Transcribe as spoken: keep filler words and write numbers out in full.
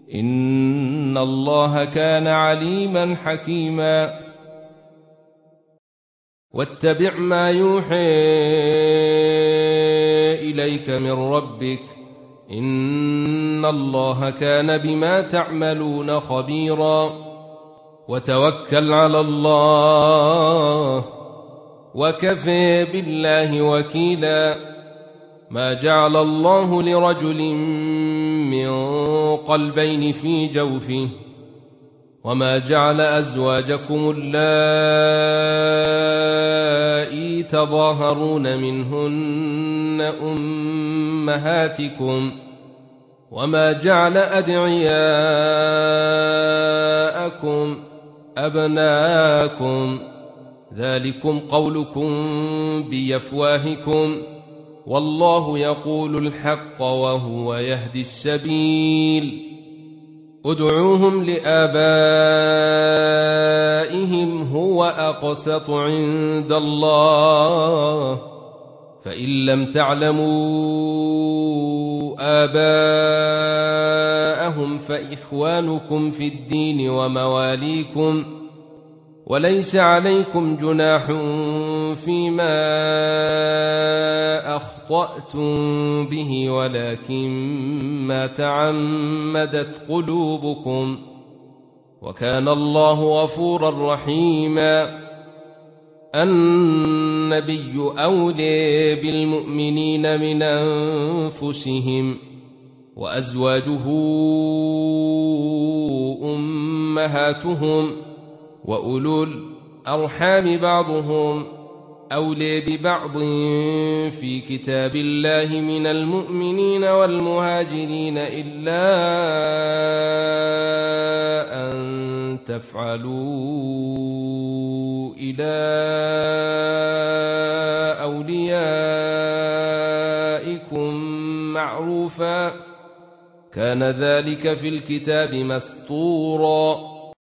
إن الله كان عليما حكيما واتبع ما يوحى إليك من ربك إن الله كان بما تعملون خبيرا وتوكل على الله وكفى بالله وكيلا ما جعل الله لرجل من قلبين في جوفه وما جعل أزواجكم اللائي تظاهرون منهن أمهاتكم وما جعل أدعياءكم أبناءكم ذلكم قولكم بأفواهكم والله يقول الحق وهو يهدي السبيل ادعوهم لآبائهم هو أقسط عند الله فإن لم تعلموا آباءهم فإخوانكم في الدين ومواليكم وليس عليكم جناح فيما أخطأتم به ولكن ما تعمدت قلوبكم وكان الله غفورا رحيما النبي أولى بالمؤمنين من أنفسهم وأزواجه أمهاتهم وأولو الأرحام بعضهم أولى ببعض في كتاب الله من المؤمنين والمهاجرين إلا أن تفعلوا إلى أوليائكم معروفا كان ذلك في الكتاب مسطورا